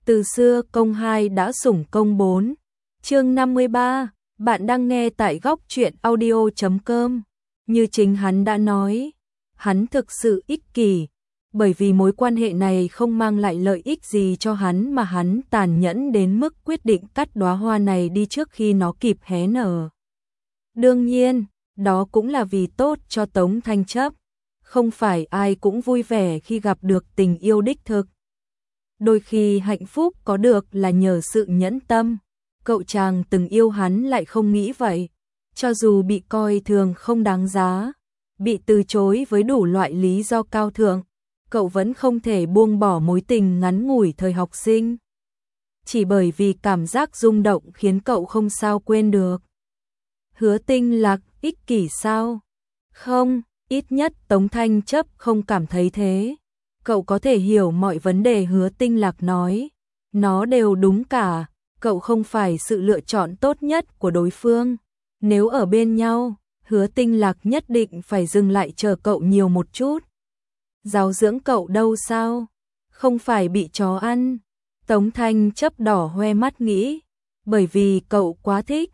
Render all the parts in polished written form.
Từ xưa công 2 đã sủng công 4. Chương 53, bạn đang nghe tại góc truyện audio.com. Như chính hắn đã nói, hắn thực sự ích kỷ, bởi vì mối quan hệ này không mang lại lợi ích gì cho hắn mà hắn tàn nhẫn đến mức quyết định cắt đóa hoa này đi trước khi nó kịp hé nở. Đương nhiên, đó cũng là vì tốt cho Tống Thanh Chấp, không phải ai cũng vui vẻ khi gặp được tình yêu đích thực. Đôi khi hạnh phúc có được là nhờ sự nhẫn tâm, cậu chàng từng yêu hắn lại không nghĩ vậy, cho dù bị coi thường không đáng giá, bị từ chối với đủ loại lý do cao thượng, cậu vẫn không thể buông bỏ mối tình ngắn ngủi thời học sinh. Chỉ bởi vì cảm giác rung động khiến cậu không sao quên được. Hứa Tinh Lạc ích kỷ sao? Không, ít nhất Tống Thanh Chấp không cảm thấy thế. Cậu có thể hiểu mọi vấn đề Hứa Tinh Lạc nói, nó đều đúng cả, cậu không phải sự lựa chọn tốt nhất của đối phương. Nếu ở bên nhau, Hứa Tinh Lạc nhất định phải dừng lại chờ cậu nhiều một chút. Giáo dưỡng cậu đâu sao? Không phải bị chó ăn. Tống Thanh Chấp đỏ hoe mắt nghĩ, bởi vì cậu quá thích.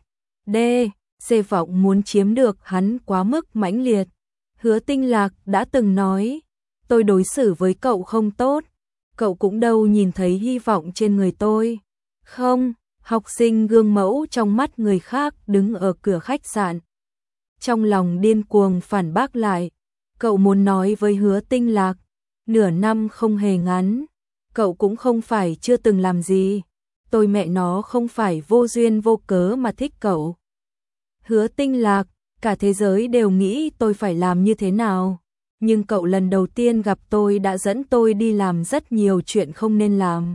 Dê vọng muốn chiếm được hắn quá mức mãnh liệt. Hứa Tinh Lạc đã từng nói, tôi đối xử với cậu không tốt, cậu cũng đâu nhìn thấy hy vọng trên người tôi. Không, học sinh gương mẫu trong mắt người khác đứng ở cửa khách sạn. Trong lòng điên cuồng phản bác lại, cậu muốn nói với Hứa Tinh Lạc, nửa năm không hề ngắn, cậu cũng không phải chưa từng làm gì, tôi mẹ nó không phải vô duyên vô cớ mà thích cậu. Hứa Tinh Lạc, cả thế giới đều nghĩ tôi phải làm như thế nào, nhưng cậu lần đầu tiên gặp tôi đã dẫn tôi đi làm rất nhiều chuyện không nên làm.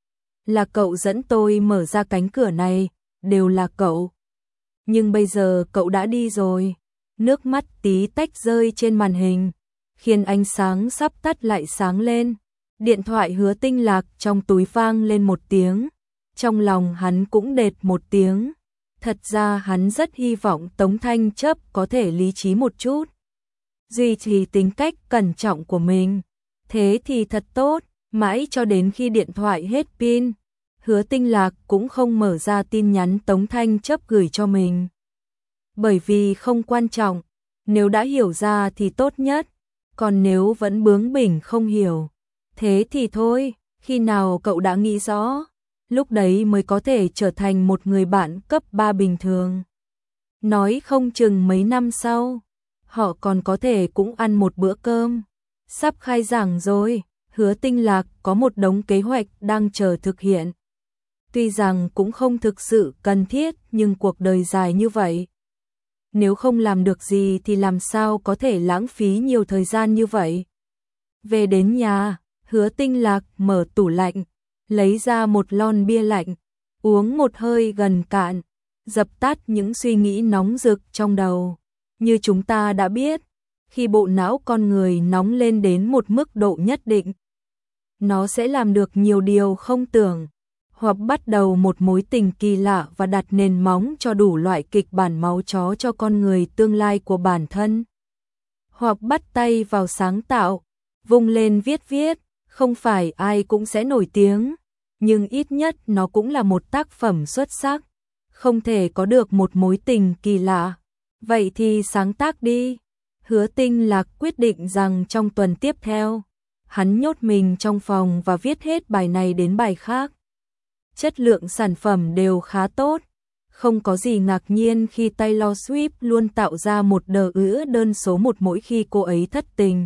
Là cậu dẫn tôi mở ra cánh cửa này, đều là cậu. Nhưng bây giờ cậu đã đi rồi. Nước mắt tí tách rơi trên màn hình, khiến ánh sáng sắp tắt lại sáng lên. Điện thoại Hứa Tinh Lạc trong túi vang lên một tiếng, trong lòng hắn cũng đệt một tiếng. Thật ra hắn rất hy vọng Tống Thanh Chấp có thể lý trí một chút, duy trì tính cách cẩn trọng của mình. Thế thì thật tốt, mãi cho đến khi điện thoại hết pin, Hứa Tinh Lạc cũng không mở ra tin nhắn Tống Thanh Chấp gửi cho mình. Bởi vì không quan trọng, nếu đã hiểu ra thì tốt nhất, còn nếu vẫn bướng bỉnh không hiểu, thế thì thôi, khi nào cậu đã nghĩ rõ, lúc đấy mới có thể trở thành một người bạn cấp 3 bình thường. Nói không chừng mấy năm sau, họ còn có thể cũng ăn một bữa cơm. Sắp khai giảng rồi, Hứa Tinh Lạc có một đống kế hoạch đang chờ thực hiện. Tuy rằng cũng không thực sự cần thiết, nhưng cuộc đời dài như vậy, nếu không làm được gì thì làm sao có thể lãng phí nhiều thời gian như vậy. Về đến nhà, Hứa Tinh Lạc mở tủ lạnh, lấy ra một lon bia lạnh, uống một hơi gần cạn, dập tắt những suy nghĩ nóng rực trong đầu. Như chúng ta đã biết, khi bộ não con người nóng lên đến một mức độ nhất định, nó sẽ làm được nhiều điều không tưởng, hoặc bắt đầu một mối tình kỳ lạ và đặt nền móng cho đủ loại kịch bản máu chó cho con người tương lai của bản thân. Hoặc bắt tay vào sáng tạo, vung lên viết, không phải ai cũng sẽ nổi tiếng, nhưng ít nhất nó cũng là một tác phẩm xuất sắc. Không thể có được một mối tình kỳ lạ, vậy thì sáng tác đi. Hứa Tinh Lạc quyết định rằng trong tuần tiếp theo, hắn nhốt mình trong phòng và viết hết bài này đến bài khác. Chất lượng sản phẩm đều khá tốt, không có gì ngạc nhiên khi Taylor Swift luôn tạo ra một đơn số 1 mỗi khi cô ấy thất tình.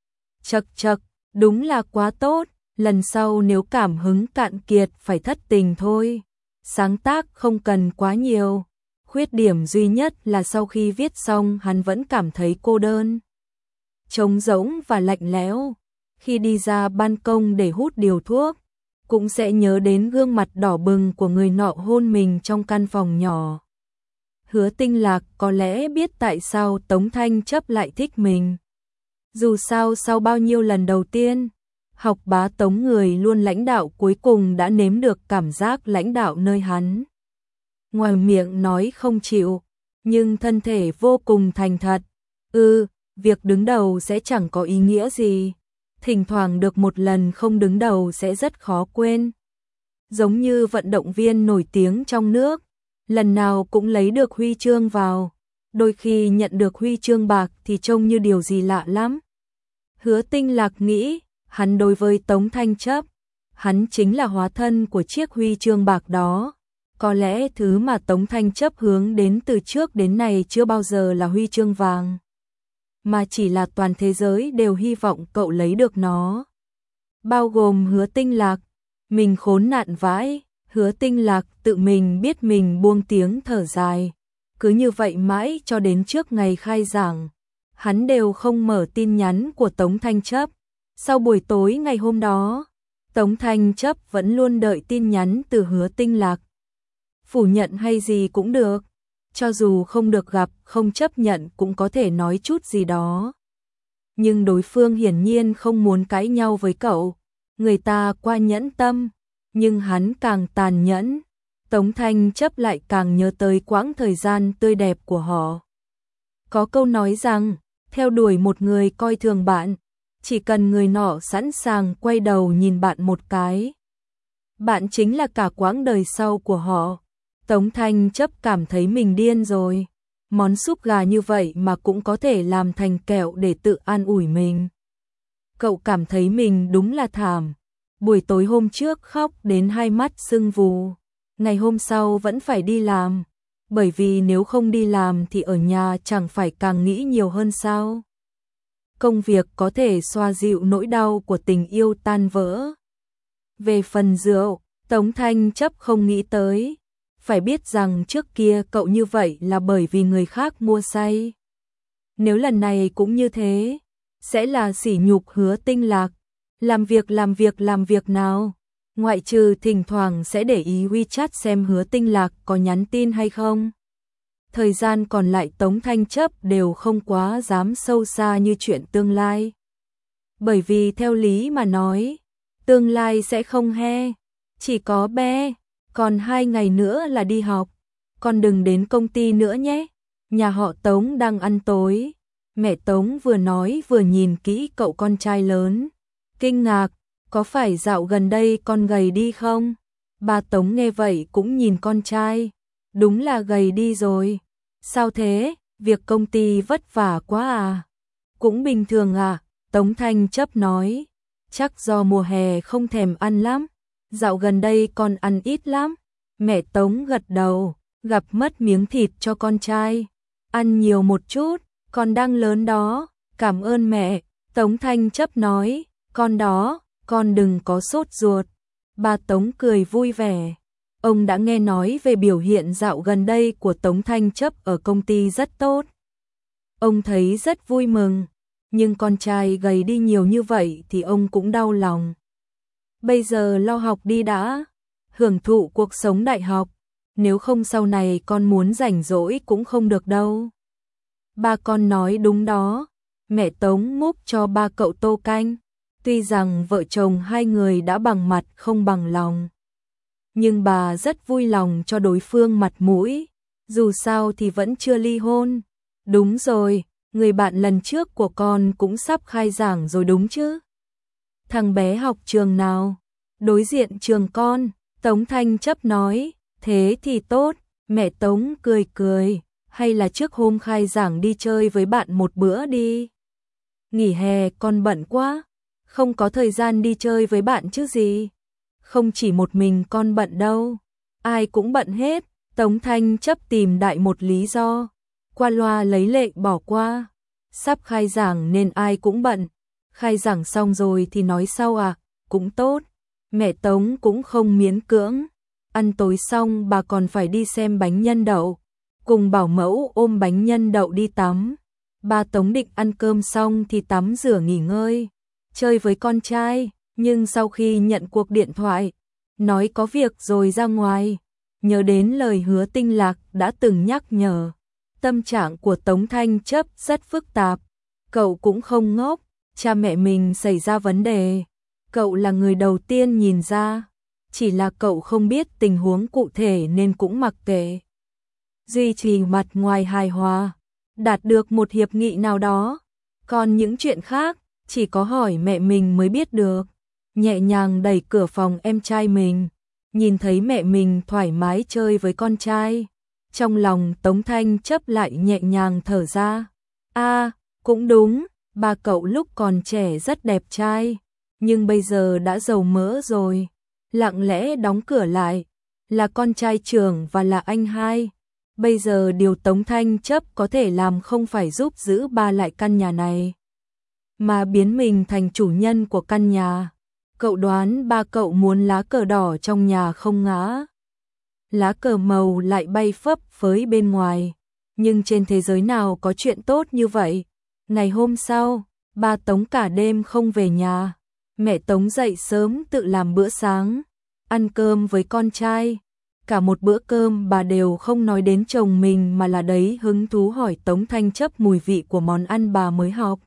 Chậc, đúng là quá tốt, lần sau nếu cảm hứng cạn kiệt phải thất tình thôi. Sáng tác không cần quá nhiều, khuyết điểm duy nhất là sau khi viết xong hắn vẫn cảm thấy cô đơn, trống rỗng và lạnh lẽo. Khi đi ra ban công để hút điều thuốc, cũng sẽ nhớ đến gương mặt đỏ bừng của người nọ hôn mình trong căn phòng nhỏ. Hứa Tinh Lạc có lẽ biết tại sao Tống Thanh Chấp lại thích mình. Dù sao sau bao nhiêu lần đầu tiên, học bá Tống người luôn lãnh đạo cuối cùng đã nếm được cảm giác lãnh đạo nơi hắn. Ngoài miệng nói không chịu, nhưng thân thể vô cùng thành thật. Việc đứng đầu sẽ chẳng có ý nghĩa gì. Thỉnh thoảng được một lần không đứng đầu sẽ rất khó quên. giống như vận động viên nổi tiếng trong nước, lần nào cũng lấy được huy chương vào, đôi khi nhận được huy chương bạc thì trông như điều gì lạ lắm. Hứa Tinh Lạc nghĩ, hắn đối với Tống Thanh Chấp, hắn chính là hóa thân của chiếc huy chương bạc đó. Có lẽ thứ mà Tống Thanh Chấp hướng đến từ trước đến nay chưa bao giờ là huy chương vàng, mà chỉ là toàn thế giới đều hy vọng cậu lấy được nó. Bao gồm Hứa Tinh Lạc, mình khốn nạn vãi, Hứa Tinh Lạc tự mình biết mình buông tiếng thở dài. Cứ như vậy mãi cho đến trước ngày khai giảng, hắn đều không mở tin nhắn của Tống Thanh Chấp. Sau buổi tối ngày hôm đó, Tống Thanh Chấp vẫn luôn đợi tin nhắn từ Hứa Tinh Lạc. Phủ nhận hay gì cũng được, cho dù không được gặp, không chấp nhận cũng có thể nói chút gì đó. Nhưng đối phương hiển nhiên không muốn cãi nhau với cậu, người ta quá nhẫn tâm, nhưng hắn càng tàn nhẫn. Tống Thanh Chấp lại càng nhớ tới quãng thời gian tươi đẹp của họ. Có câu nói rằng, theo đuổi một người coi thường bạn, chỉ cần người nọ sẵn sàng quay đầu nhìn bạn một cái, bạn chính là cả quãng đời sau của họ. Tống Thanh Chấp cảm thấy mình điên rồi. Món súp gà như vậy mà cũng có thể làm thành kẹo để tự an ủi mình. Cậu cảm thấy mình đúng là thảm. Buổi tối hôm trước khóc đến hai mắt sưng vù. Ngày hôm sau vẫn phải đi làm. Bởi vì nếu không đi làm thì ở nhà chẳng phải càng nghĩ nhiều hơn sao? Công việc có thể xoa dịu nỗi đau của tình yêu tan vỡ. Về phần rượu, Tống Thanh Chấp không nghĩ tới. Phải biết rằng trước kia cậu như vậy là bởi vì người khác mua say. Nếu lần này cũng như thế, sẽ là sỉ nhục Hứa Tinh Lạc. Làm việc nào? Ngoại trừ thỉnh thoảng sẽ để ý WeChat xem Hứa Tinh Lạc có nhắn tin hay không. Thời gian còn lại Tống Thanh Chấp đều không quá dám sâu xa như chuyện tương lai. Bởi vì theo lý mà nói, tương lai sẽ không he, chỉ có be. Còn 2 ngày nữa là đi học, con đừng đến công ty nữa nhé. Nhà họ Tống đang ăn tối. Mẹ Tống vừa nói vừa nhìn kỹ cậu con trai lớn. Kinh ngạc, có phải dạo gần đây con gầy đi không? Bà Tống nghe vậy cũng nhìn con trai. Đúng là gầy đi rồi. Sao thế, việc công ty vất vả quá à? Cũng bình thường à, Tống Thanh Chấp nói. Chắc do mùa hè không thèm ăn lắm. Dạo gần đây con ăn ít lắm. Mẹ Tống gật đầu, gặp mất miếng thịt cho con trai. Ăn nhiều một chút, con đang lớn đó, cảm ơn mẹ. Tống Thanh Chấp nói, con đó, con đừng có sốt ruột. Bà Tống cười vui vẻ. Ông đã nghe nói về biểu hiện dạo gần đây của Tống Thanh Chấp ở công ty rất tốt. Ông thấy rất vui mừng, nhưng con trai gầy đi nhiều như vậy thì ông cũng đau lòng. Bây giờ lo học đi đã, hưởng thụ cuộc sống đại học, nếu không sau này con muốn rảnh rỗi cũng không được đâu. Ba con nói đúng đó, mẹ Tống múc cho ba cậu tô canh, tuy rằng vợ chồng hai người đã bằng mặt không bằng lòng. Nhưng bà rất vui lòng cho đối phương mặt mũi, dù sao thì vẫn chưa ly hôn. Đúng rồi, người bạn lần trước của con cũng sắp khai giảng rồi đúng chứ? Thằng bé học trường nào? Đối diện trường con, Tống Thanh Chấp nói, thế thì tốt, mẹ Tống cười cười, hay là trước hôm khai giảng đi chơi với bạn một bữa đi. Nghỉ hè con bận quá, không có thời gian đi chơi với bạn chứ gì. Không chỉ một mình con bận đâu, ai cũng bận hết. Tống Thanh Chấp tìm đại một lý do, qua loa lấy lệ bỏ qua. Sắp khai giảng nên ai cũng bận, khai giảng xong rồi thì nói sau à, cũng tốt. Mẹ Tống cũng không miễn cưỡng. Ăn tối xong bà còn phải đi xem bánh nhân đậu, cùng bảo mẫu ôm bánh nhân đậu đi tắm. Ba Tống định ăn cơm xong thì tắm rửa nghỉ ngơi, chơi với con trai, nhưng sau khi nhận cuộc điện thoại, nói có việc rồi ra ngoài, nhớ đến lời Hứa Tinh Lạc đã từng nhắc nhở. Tâm trạng của Tống Thanh Chấp rất phức tạp, cậu cũng không ngốc, cha mẹ mình xảy ra vấn đề, cậu là người đầu tiên nhìn ra, chỉ là cậu không biết tình huống cụ thể nên cũng mặc kệ. Duy trì mặt ngoài hài hòa, đạt được một hiệp nghị nào đó, còn những chuyện khác chỉ có hỏi mẹ mình mới biết được. Nhẹ nhàng đẩy cửa phòng em trai mình, nhìn thấy mẹ mình thoải mái chơi với con trai. Trong lòng Tống Thanh Chấp lại nhẹ nhàng thở ra. Cũng đúng, ba cậu lúc còn trẻ rất đẹp trai, nhưng bây giờ đã dầu mỡ rồi. Lặng lẽ đóng cửa lại, là con trai trưởng và là anh hai. Bây giờ điều Tống Thanh Chấp có thể làm không phải giúp giữ ba lại căn nhà này, mà biến mình thành chủ nhân của căn nhà. Cậu đoán ba cậu muốn lá cờ đỏ trong nhà không ngã? Lá cờ màu lại bay phấp phới bên ngoài. Nhưng trên thế giới nào có chuyện tốt như vậy? Ngày hôm sau, ba Tống cả đêm không về nhà. Mẹ Tống dậy sớm tự làm bữa sáng, ăn cơm với con trai. Cả một bữa cơm bà đều không nói đến chồng mình mà là đấy hứng thú hỏi Tống Thanh Chấp mùi vị của món ăn bà mới học.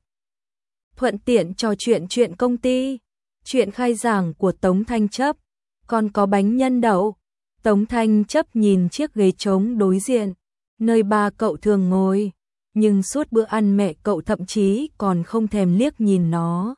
Thuận tiện trò chuyện công ty, chuyện khai giảng của Tống Thanh Chấp, còn có bánh nhân đậu. Tống Thanh Chấp nhìn chiếc ghế trống đối diện, nơi ba cậu thường ngồi, nhưng suốt bữa ăn mẹ cậu thậm chí còn không thèm liếc nhìn nó.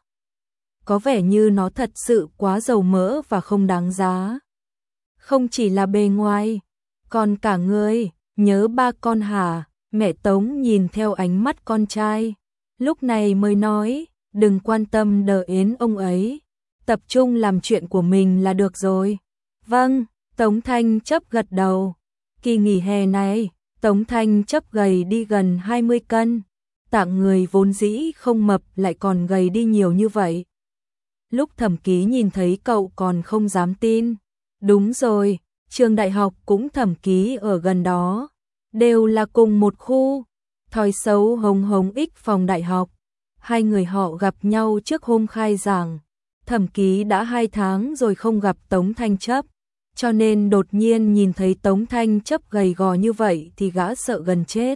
Có vẻ như nó thật sự quá dầu mỡ và không đáng giá. Không chỉ là bề ngoài, còn cả người. Nhớ ba con hả? Mẹ Tống nhìn theo ánh mắt con trai, lúc này mới nói, đừng quan tâm đến ông ấy, tập trung làm chuyện của mình là được rồi. Vâng, Tống Thanh Chấp gật đầu. Kỳ nghỉ hè này, Tống Thanh Chấp gầy đi gần 20 cân, tạng người vốn dĩ không mập lại còn gầy đi nhiều như vậy. Lúc Thẩm Ký nhìn thấy cậu còn không dám tin. Đúng rồi, trường đại học cũng Thẩm Ký ở gần đó, đều là cùng một khu. Thói xấu Hồng Hồng X phòng đại học. Hai người họ gặp nhau trước hôm khai giảng. Thẩm Ký đã 2 tháng rồi không gặp Tống Thanh Chấp, cho nên đột nhiên nhìn thấy Tống Thanh Chấp gầy gò như vậy thì gã sợ gần chết.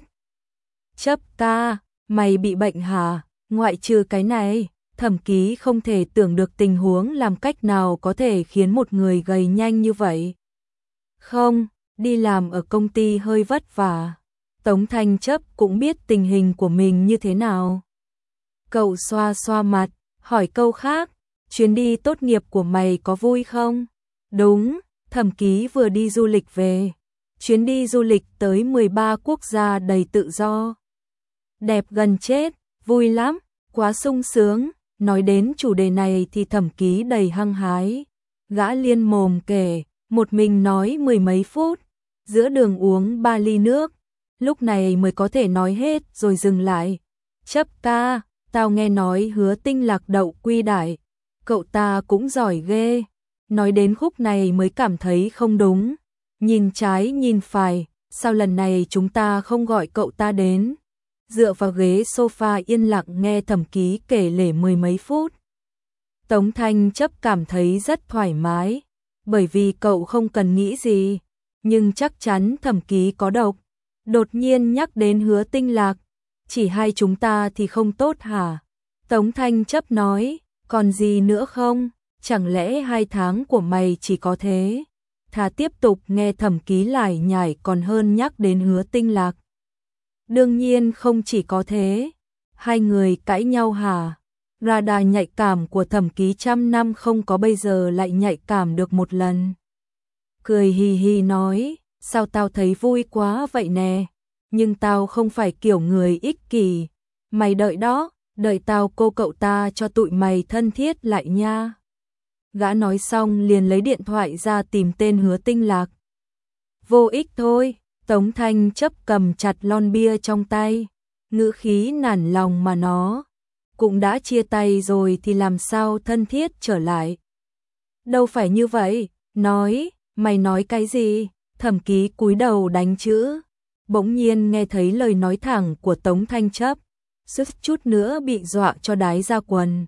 Chấp ca, mày bị bệnh hả? Ngoại trừ cái này, Thẩm Ký không thể tưởng được tình huống làm cách nào có thể khiến một người gầy nhanh như vậy. Không, đi làm ở công ty hơi vất vả. Tống Thanh Chấp cũng biết tình hình của mình như thế nào. Cậu xoa xoa mặt, hỏi câu khác, chuyến đi tốt nghiệp của mày có vui không? Đúng, Thẩm Ký vừa đi du lịch về. Chuyến đi du lịch tới 13 quốc gia đầy tự do. Đẹp gần chết, vui lắm, quá sung sướng. Nói đến chủ đề này thì Thẩm Ký đầy hăng hái. Gã liên mồm kể, một mình nói 10 mấy phút, giữa đường uống 3 ly nước, lúc này mới có thể nói hết rồi dừng lại. Chấp ca, tao nghe nói Hứa Tinh lạc đậu quy đại, cậu ta cũng giỏi ghê. Nói đến khúc này mới cảm thấy không đúng. Nhìn trái nhìn phải, sao lần này chúng ta không gọi cậu ta đến? Dựa vào ghế sofa yên lặng nghe Thẩm Ký kể lể 10 mấy phút. Tống Thanh Chấp cảm thấy rất thoải mái, bởi vì cậu không cần nghĩ gì, nhưng chắc chắn Thẩm Ký có độc. Đột nhiên nhắc đến Hứa Tinh lạc, chỉ hai chúng ta thì không tốt hả? Tống Thanh Chấp nói, còn gì nữa không? Chẳng lẽ 2 tháng của mày chỉ có thế? Thà tiếp tục nghe Thẩm Ký lải nhải còn hơn nhắc đến Hứa Tinh lạc. Đương nhiên không chỉ có thế. Hai người cãi nhau hả? Radar nhạy cảm của Thẩm Ký trăm năm không có bây giờ lại nhạy cảm được một lần. Cười hì hì nói, sao tao thấy vui quá vậy nè? Nhưng tao không phải kiểu người ích kỷ. Mày đợi đó, đợi tao cô cậu ta cho tụi mày thân thiết lại nha. Gã nói xong liền lấy điện thoại ra tìm tên Hứa Tinh lạc. Vô ích thôi. Tống Thanh Chấp cầm chặt lon bia trong tay, ngữ khí nản lòng mà nó. Cũng đã chia tay rồi thì làm sao thân thiết trở lại? Đâu phải như vậy, nói, mày nói cái gì? Thẩm Ký cúi đầu đánh chữ. Bỗng nhiên nghe thấy lời nói thẳng của Tống Thanh Chấp, suýt chút nữa bị dọa cho đái ra quần.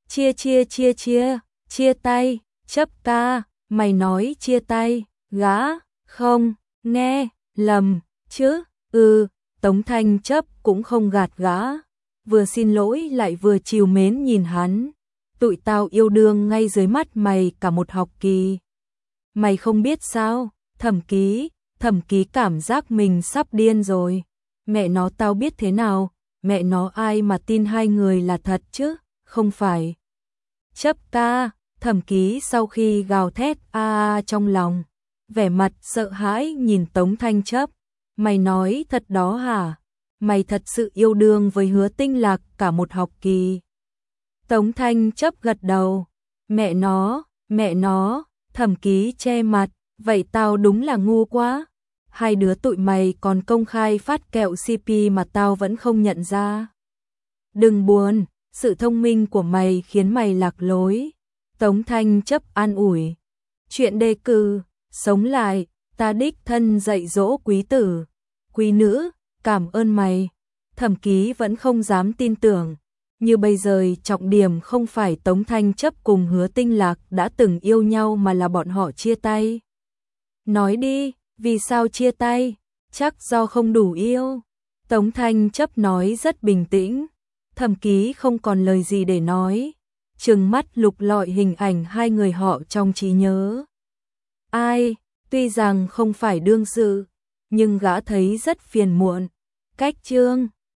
Chia tay, Chấp ca, mày nói chia tay, gã, không, nghe lầm chứ? Tống Thanh Chấp cũng không gạt gã, vừa xin lỗi lại vừa trìu mến nhìn hắn. Tụi tao yêu đương ngay dưới mắt mày cả một học kỳ. Mày không biết sao? Thẩm Ký cảm giác mình sắp điên rồi. Mẹ nó tao biết thế nào, mẹ nó ai mà tin hai người là thật chứ, không phải. Chấp ca, Thẩm Ký sau khi gào thét a trong lòng, vẻ mặt sợ hãi nhìn Tống Thanh Chấp, mày nói thật đó hả? Mày thật sự yêu đương với Hứa Tinh Lạc cả một học kỳ? Tống Thanh Chấp gật đầu, mẹ nó, Thẩm Ký che mặt, vậy tao đúng là ngu quá. Hai đứa tụi mày còn công khai phát kẹo CP mà tao vẫn không nhận ra. Đừng buồn, sự thông minh của mày khiến mày lạc lối. Tống Thanh Chấp an ủi. Chuyện đề cử, sống lại, ta đích thân dạy dỗ quý tử, quý nữ, cảm ơn mày. Thẩm Ký vẫn không dám tin tưởng. Như bây giờ trọng điểm không phải Tống Thanh Chấp cùng Hứa Tinh Lạc đã từng yêu nhau mà là bọn họ chia tay. Nói đi, vì sao chia tay? Chắc do không đủ yêu. Tống Thanh Chấp nói rất bình tĩnh. Thẩm Ký không còn lời gì để nói, trừng mắt lục lọi hình ảnh hai người họ trong trí nhớ. Ai, tuy rằng không phải đương sự, nhưng gã thấy rất phiền muộn. Cách chương